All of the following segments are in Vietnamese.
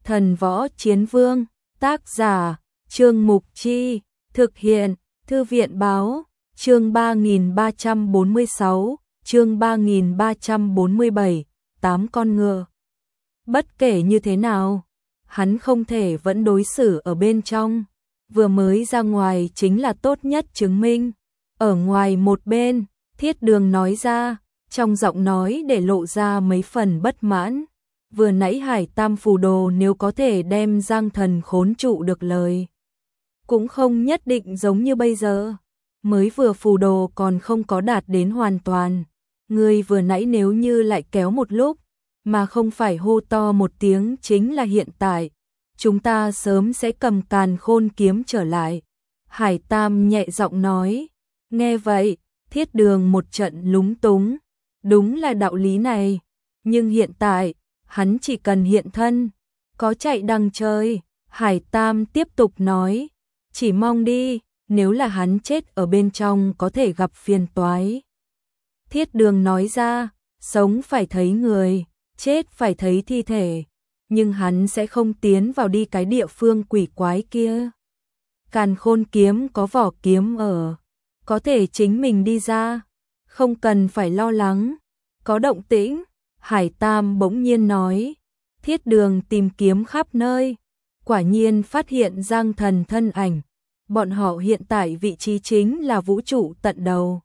Thần Võ Chiến Vương, tác giả, Trương Mục Chi, thực hiện, Thư viện Báo, chương 3346, chương 3347, 8 con ngựa. Bất kể như thế nào, hắn không thể vẫn đối xử ở bên trong, vừa mới ra ngoài chính là tốt nhất chứng minh. Ở ngoài một bên, Thiết Đường nói ra, trong giọng nói để lộ ra mấy phần bất mãn. Vừa nãy Hải Tam phù đồ nếu có thể đem Giang Thần khốn trụ được lời, cũng không nhất định giống như bây giờ. Mới vừa phù đồ còn không có đạt đến hoàn toàn. Người vừa nãy nếu như lại kéo một lúc, mà không phải hô to một tiếng chính là hiện tại, chúng ta sớm sẽ cầm Càn Khôn kiếm trở lại. Hải Tam nhẹ giọng nói. Nghe vậy, Thiết Đường một trận lúng túng. Đúng là đạo lý này, nhưng hiện tại, hắn chỉ cần hiện thân, có chạy đằng trời. Hải Tam tiếp tục nói, chỉ mong đi, nếu là hắn chết ở bên trong có thể gặp phiền toái. Thiết Đường nói ra, sống phải thấy người, chết phải thấy thi thể, nhưng hắn sẽ không tiến vào đi cái địa phương quỷ quái kia. Càn Khôn kiếm có vỏ kiếm ở, có thể chính mình đi ra, không cần phải lo lắng. Có động tĩnh, Hải Tam bỗng nhiên nói. Thiết Đường tìm kiếm khắp nơi, quả nhiên phát hiện Giang Thần thân ảnh. Bọn họ hiện tại vị trí chính là vũ trụ tận đầu.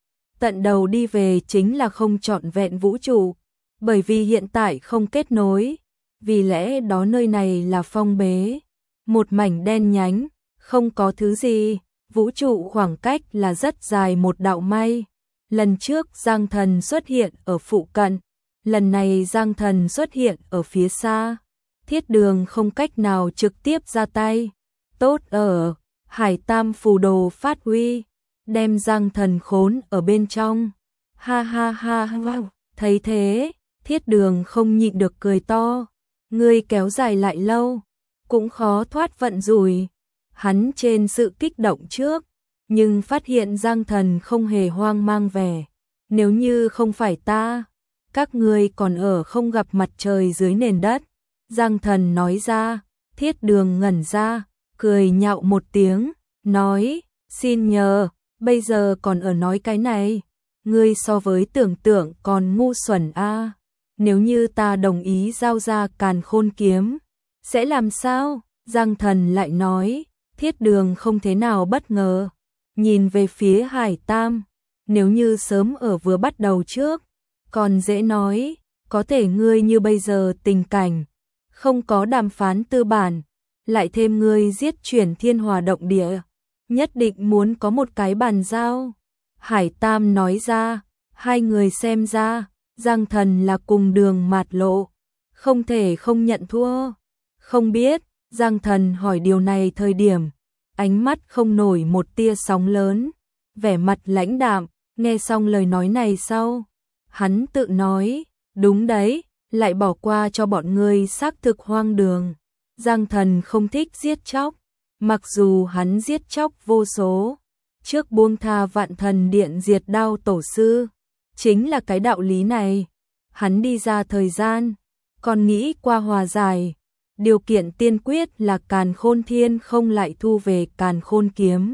Tận đầu đi về chính là không trọn vẹn vũ trụ, bởi vì hiện tại không kết nối, vì lẽ đó nơi này là phong bế, một mảnh đen nhánh, không có thứ gì, vũ trụ khoảng cách là rất dài một đạo may. Lần trước Giang Thần xuất hiện ở phụ cận, lần này Giang Thần xuất hiện ở phía xa. Thiết Đường không cách nào trực tiếp ra tay. Tốt ở, Hải Tam phù đồ phát huy, đem Giang Thần khốn ở bên trong. Ha ha ha ha, thấy thế, Thiết Đường không nhịn được cười to. Ngươi kéo dài lại lâu, cũng khó thoát vận rủi. Hắn trên sự kích động trước, nhưng phát hiện Giang Thần không hề hoang mang vẻ. Nếu như không phải ta, các ngươi còn ở không gặp mặt trời dưới nền đất. Giang Thần nói ra. Thiết Đường ngẩn ra, cười nhạo một tiếng, nói, xin nhờ, bây giờ còn ở nói cái này. Ngươi so với tưởng tượng còn ngu xuẩn a. Nếu như ta đồng ý giao ra Càn Khôn kiếm, sẽ làm sao? Giang Thần lại nói. Thiết Đường không thế nào bất ngờ, nhìn về phía Hải Tam. Nếu như sớm ở vừa bắt đầu trước, còn dễ nói, có thể ngươi như bây giờ tình cảnh, không có đàm phán tư bản, lại thêm ngươi giết chuyển thiên hòa động địa, nhất định muốn có một cái bàn giao. Hải Tam nói ra, hai người xem ra, Giang Thần là cùng đường mạt lộ, không thể không nhận thua. Không biết, Giang Thần hỏi điều này thời điểm, ánh mắt không nổi một tia sóng lớn, vẻ mặt lãnh đạm. Nghe xong lời nói này sau, hắn tự nói, đúng đấy, lại bỏ qua cho bọn ngươi xác thực hoang đường. Giang Thần không thích giết chóc, mặc dù hắn giết chóc vô số, trước buông tha Vạn Thần Điện diệt đao tổ sư, chính là cái đạo lý này. Hắn đi ra thời gian, còn nghĩ qua hòa giải, điều kiện tiên quyết là Càn Khôn Thiên không lại thu về Càn Khôn kiếm.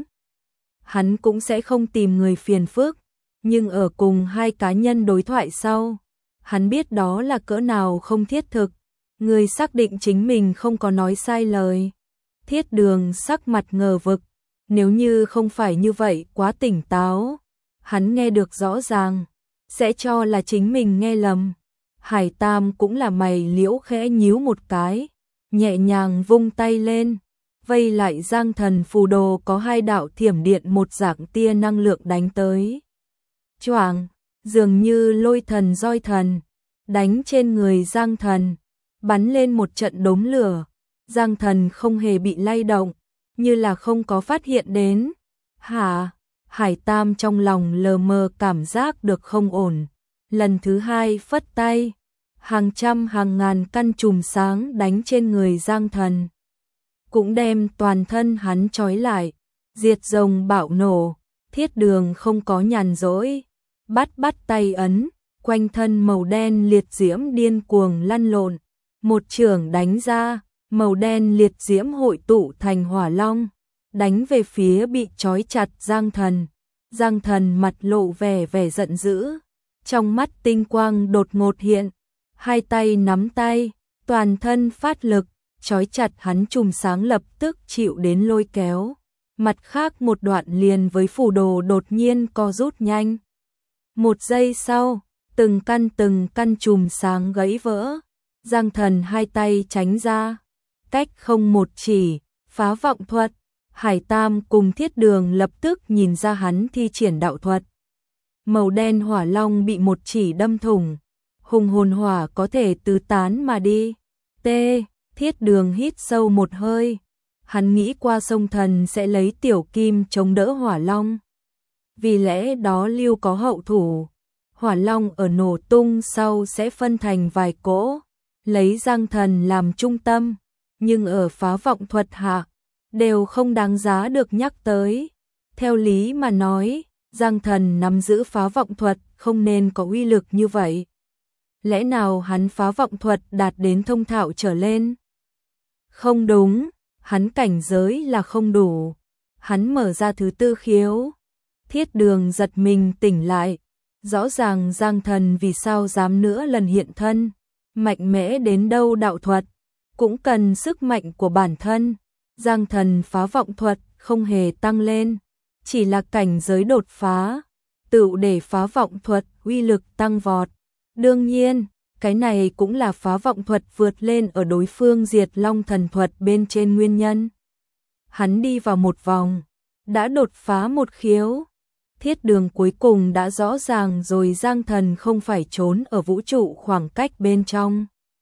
Hắn cũng sẽ không tìm người phiền phức. Nhưng ở cùng hai cá nhân đối thoại sau, hắn biết đó là cỡ nào không thiết thực. Người xác định chính mình không có nói sai lời. Thiết Đường sắc mặt ngờ vực, nếu như không phải như vậy quá tỉnh táo, hắn nghe được rõ ràng, sẽ cho là chính mình nghe lầm. Hải Tam cũng là mày liễu khẽ nhíu một cái, nhẹ nhàng vung tay lên, vây lại Giang Thần phù đồ có hai đạo thiểm điện một dạng tia năng lượng đánh tới. Choảng, dường như lôi thần roi thần, đánh trên người Giang Thần, bắn lên một trận đốm lửa. Giang Thần không hề bị lay động, như là không có phát hiện đến. Hả? Hải Tam trong lòng lờ mờ cảm giác được không ổn. Lần thứ hai phất tay, hàng trăm hàng ngàn căn chùm sáng đánh trên người Giang Thần, cũng đem toàn thân hắn trói lại. Diệt rồng bạo nổ, Thiết Đường không có nhàn rỗi, bắt tay ấn, quanh thân màu đen liệt diễm điên cuồng lăn lộn, một chưởng đánh ra, màu đen liệt diễm hội tụ thành hỏa long, đánh về phía bị trói chặt Giang Thần. Giang Thần mặt lộ vẻ vẻ giận dữ, trong mắt tinh quang đột ngột hiện, hai tay nắm tay, toàn thân phát lực, trói chặt hắn chùm sáng lập tức chịu đến lôi kéo. Mặt khác một đoạn liền với phù đồ đột nhiên co rút nhanh. Một giây sau, từng căn chùm sáng gãy vỡ. Giang Thần hai tay tránh ra, cách không một chỉ, phá vọng thuật. Hải Tam cùng Thiết Đường lập tức nhìn ra hắn thi triển đạo thuật. Màu đen hỏa long bị một chỉ đâm thủng, hùng hồn hỏa có thể tứ tán mà đi. Thiết Đường hít sâu một hơi, hắn nghĩ qua sông thần sẽ lấy tiểu kim chống đỡ hỏa long. Vì lẽ đó lưu có hậu thủ, hỏa long ở nổ tung sau sẽ phân thành vài cỗ, lấy Giang Thần làm trung tâm, nhưng ở phá vọng thuật hạ, đều không đáng giá được nhắc tới. Theo lý mà nói, Giang Thần nắm giữ phá vọng thuật không nên có uy lực như vậy. Lẽ nào hắn phá vọng thuật đạt đến thông thạo trở lên? Không đúng, hắn cảnh giới là không đủ. Hắn mở ra thứ tư khiếu. Thiết Đường giật mình tỉnh lại. Rõ ràng Giang Thần vì sao dám nữa lần hiện thân. Mạnh mẽ đến đâu đạo thuật, cũng cần sức mạnh của bản thân. Giang Thần phá vọng thuật không hề tăng lên, chỉ là cảnh giới đột phá, tự để phá vọng thuật uy lực tăng vọt. Đương nhiên, cái này cũng là phá vọng thuật vượt lên ở đối phương diệt long thần thuật bên trên nguyên nhân. Hắn đi vào một vòng, đã đột phá một khiếu. Thiết Đường cuối cùng đã rõ ràng rồi, Giang Thần không phải trốn ở vũ trụ khoảng cách bên trong,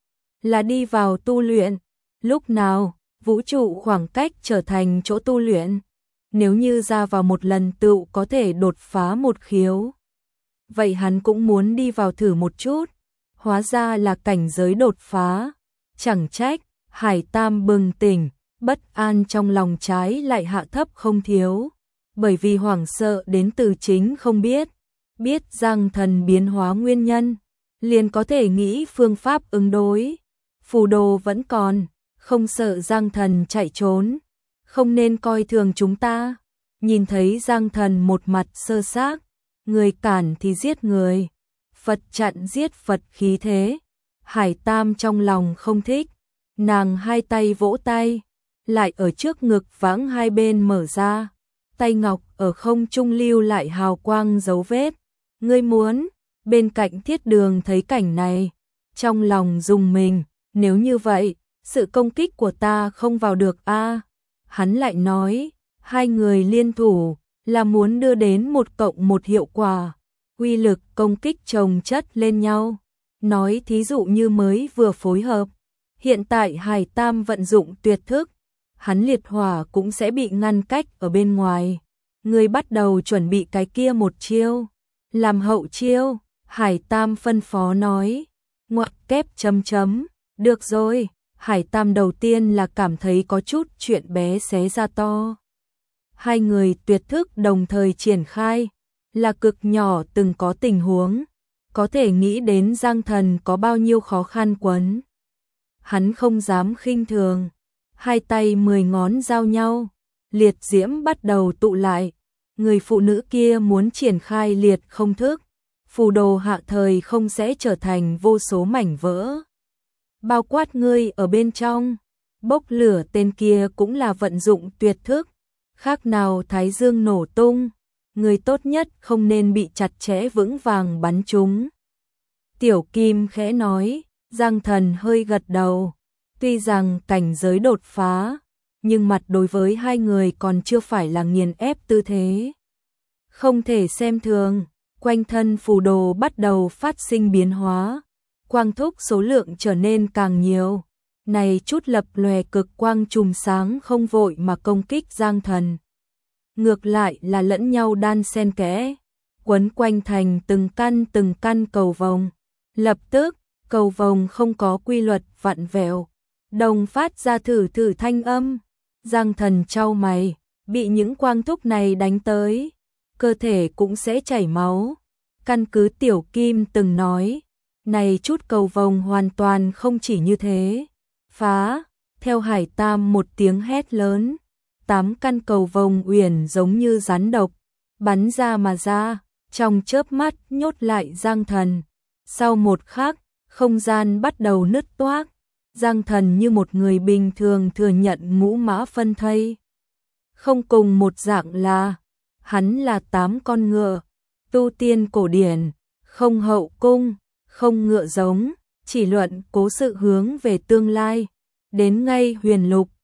là đi vào tu luyện. Lúc nào vũ trụ khoảng cách trở thành chỗ tu luyện, nếu như ra vào một lần tựu có thể đột phá một khiếu, vậy hắn cũng muốn đi vào thử một chút. Hóa ra là cảnh giới đột phá, chẳng trách. Hải Tam bừng tỉnh, bất an trong lòng trái lại hạ thấp không thiếu, bởi vì hoảng sợ đến từ chính không biết Giang Thần biến hóa nguyên nhân, liền có thể nghĩ phương pháp ứng đối. Phù đồ vẫn còn, không sợ Giang Thần chạy trốn, không nên coi thường chúng ta. Nhìn thấy Giang Thần một mặt sơ xác, người cản thì giết người, Phật chặn giết Phật khí thế. Hải Tam trong lòng không thích, nàng hai tay vỗ tay, lại ở trước ngực vãng hai bên mở ra, tay ngọc ở không trung lưu lại hào quang dấu vết. Ngươi muốn? Bên cạnh Thiết Đường thấy cảnh này, trong lòng rùng mình, nếu như vậy, sự công kích của ta không vào được a. Hắn lại nói, hai người liên thủ là muốn đưa đến 1+1 hiệu quả, uy lực công kích chồng chất lên nhau. Nói thí dụ như mới vừa phối hợp, hiện tại Hải Tam vận dụng tuyệt thức, hắn liệt hỏa cũng sẽ bị ngăn cách ở bên ngoài. Người bắt đầu chuẩn bị cái kia một chiêu, làm hậu chiêu. Hải Tam phân phó nói, ngoặc kép chấm chấm, được rồi. Hải Tam đầu tiên là cảm thấy có chút chuyện bé xé ra to. Hai người tuyệt thức đồng thời triển khai, là cực nhỏ từng có tình huống, có thể nghĩ đến Giang Thần có bao nhiêu khó khăn quấn. Hắn không dám khinh thường, hai tay 10 ngón giao nhau, liệt diễm bắt đầu tụ lại. Người phụ nữ kia muốn triển khai liệt không thức, phù đồ hạ thời không sẽ trở thành vô số mảnh vỡ, bao quát ngươi ở bên trong. Bốc lửa tên kia cũng là vận dụng tuyệt thức, khác nào thái dương nổ tung, người tốt nhất không nên bị chặt chẽ vững vàng bắn trúng. Tiểu Kim khẽ nói. Giang Thần hơi gật đầu, tuy rằng cảnh giới đột phá, nhưng mặt đối với hai người còn chưa phải là nghiền ép tư thế, không thể xem thường. Quanh thân phù đồ bắt đầu phát sinh biến hóa, quang thúc số lượng trở nên càng nhiều. Này chút lập lòe cực quang chùm sáng không vội mà công kích Giang Thần, ngược lại là lẫn nhau đan xen kẽ, quấn quanh thành từng căn cầu vồng. Lập tức, cầu vồng không có quy luật vặn vẹo, đồng phát ra thử thanh âm. Giang Thần chau mày, bị những quang thúc này đánh tới, cơ thể cũng sẽ chảy máu. Căn cứ Tiểu Kim từng nói, này chút cầu vồng hoàn toàn không chỉ như thế. Phá, Theo Hải Tam một tiếng hét lớn, 8 căn cầu vồng uyển giống như rắn độc, bắn ra mà ra, trong chớp mắt nhốt lại Giang Thần. Sau một khắc, không gian bắt đầu nứt toác, Giang Thần như một người bình thường thừa nhận ngũ mã phân thây. Không cùng một dạng là, hắn là 8 con ngựa, tu tiên cổ điển, không hậu cung, không ngựa giống, chỉ luận cố sự hướng về tương lai, đến ngay huyền lục,